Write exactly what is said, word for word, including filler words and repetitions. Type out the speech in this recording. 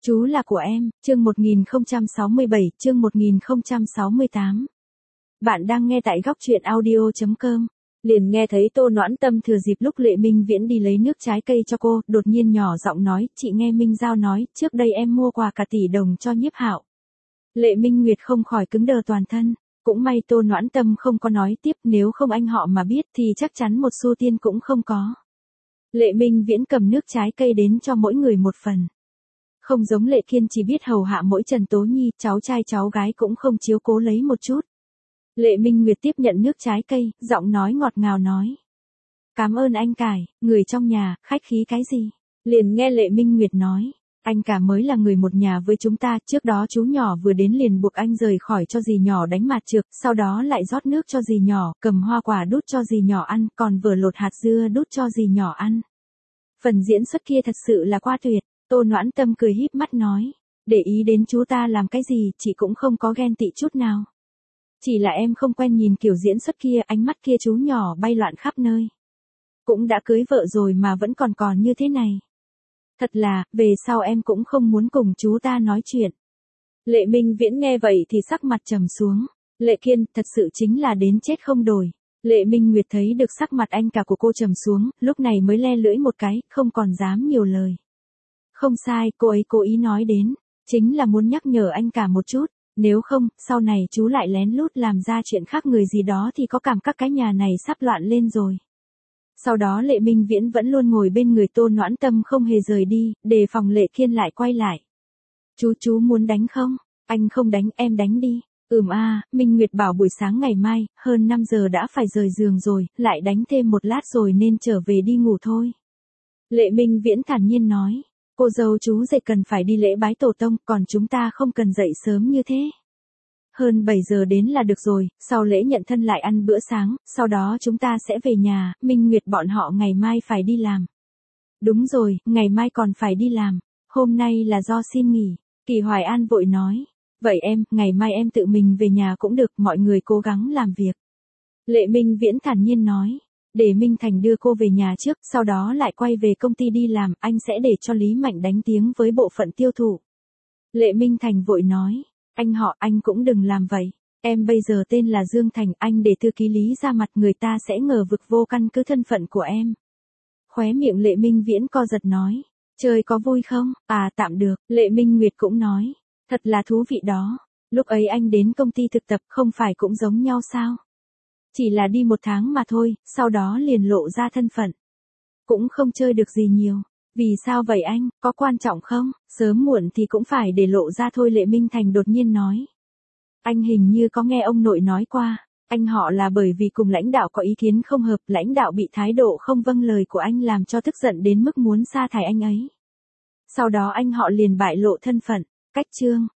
Chú là của em, chương một nghìn không trăm sáu mươi bảy, chương một nghìn không trăm sáu mươi tám. Bạn đang nghe tại góc truyện audio chấm com. Liền nghe thấy Tô Noãn Tâm thừa dịp lúc Lệ Minh Viễn đi lấy nước trái cây cho cô, đột nhiên nhỏ giọng nói, chị nghe Minh Giao nói, trước đây em mua quà cả tỷ đồng cho Nhiếp Hạo. Lệ Minh Nguyệt không khỏi cứng đờ toàn thân, cũng may Tô Noãn Tâm không có nói tiếp, nếu không anh họ mà biết thì chắc chắn một xu tiên cũng không có. Lệ Minh Viễn cầm nước trái cây đến cho mỗi người một phần. Không giống Lệ Kiên chỉ biết hầu hạ mỗi Trần Tố Nhi, cháu trai cháu gái cũng không chiếu cố lấy một chút. Lệ Minh Nguyệt tiếp nhận nước trái cây, giọng nói ngọt ngào nói. Cảm ơn anh Cải, người trong nhà, khách khí cái gì? Liền nghe Lệ Minh Nguyệt nói. Anh cả mới là người một nhà với chúng ta, trước đó chú nhỏ vừa đến liền buộc anh rời khỏi cho dì nhỏ đánh mạt trược, sau đó lại rót nước cho dì nhỏ, cầm hoa quả đút cho dì nhỏ ăn, còn vừa lột hạt dưa đút cho dì nhỏ ăn. Phần diễn xuất kia thật sự là quá tuyệt. Tô Noãn Tâm cười híp mắt nói, để ý đến chú ta làm cái gì, chị cũng không có ghen tị chút nào. Chỉ là em không quen nhìn kiểu diễn xuất kia, ánh mắt kia chú nhỏ bay loạn khắp nơi. Cũng đã cưới vợ rồi mà vẫn còn còn như thế này. Thật là, về sau em cũng không muốn cùng chú ta nói chuyện. Lệ Minh Viễn nghe vậy thì sắc mặt trầm xuống. Lệ Kiên, thật sự chính là đến chết không đổi. Lệ Minh Nguyệt thấy được sắc mặt anh cả của cô trầm xuống, lúc này mới le lưỡi một cái, không còn dám nhiều lời. Không sai, cô ấy cố ý nói đến, chính là muốn nhắc nhở anh cả một chút, nếu không, sau này chú lại lén lút làm ra chuyện khác người gì đó thì có cảm các cái nhà này sắp loạn lên rồi. Sau đó Lệ Minh Viễn vẫn luôn ngồi bên người Tô Noãn Tâm không hề rời đi, đề phòng Lệ Kiên lại quay lại. Chú chú muốn đánh không? Anh không đánh, em đánh đi. Ừm a, à, Minh Nguyệt bảo buổi sáng ngày mai, hơn năm giờ đã phải rời giường rồi, lại đánh thêm một lát rồi nên trở về đi ngủ thôi. Lệ Minh Viễn thản nhiên nói. Cô dâu chú dậy cần phải đi lễ bái tổ tông, còn chúng ta không cần dậy sớm như thế. Hơn bảy giờ đến là được rồi, sau lễ nhận thân lại ăn bữa sáng, sau đó chúng ta sẽ về nhà, Minh Nguyệt bọn họ ngày mai phải đi làm. Đúng rồi, ngày mai còn phải đi làm, hôm nay là do xin nghỉ, Kỳ Hoài An vội nói. Vậy em, ngày mai em tự mình về nhà cũng được, mọi người cố gắng làm việc. Lệ Minh Viễn thản nhiên nói. Để Minh Thành đưa cô về nhà trước, sau đó lại quay về công ty đi làm, anh sẽ để cho Lý Mạnh đánh tiếng với bộ phận tiêu thụ. Lệ Minh Thành vội nói, anh họ, anh cũng đừng làm vậy. Em bây giờ tên là Dương Thành, anh để thư ký Lý ra mặt người ta sẽ ngờ vực vô căn cứ thân phận của em. Khóe miệng Lệ Minh Viễn co giật nói, chơi có vui không? À tạm được, Lệ Minh Nguyệt cũng nói, thật là thú vị đó. Lúc ấy anh đến công ty thực tập không phải cũng giống nhau sao? Chỉ là đi một tháng mà thôi, sau đó liền lộ ra thân phận. Cũng không chơi được gì nhiều. Vì sao vậy anh, có quan trọng không? Sớm muộn thì cũng phải để lộ ra thôi, Lệ Minh Thành đột nhiên nói. Anh hình như có nghe ông nội nói qua, anh họ là bởi vì cùng lãnh đạo có ý kiến không hợp, lãnh đạo bị thái độ không vâng lời của anh làm cho tức giận đến mức muốn sa thải anh ấy. Sau đó anh họ liền bại lộ thân phận, cách chương.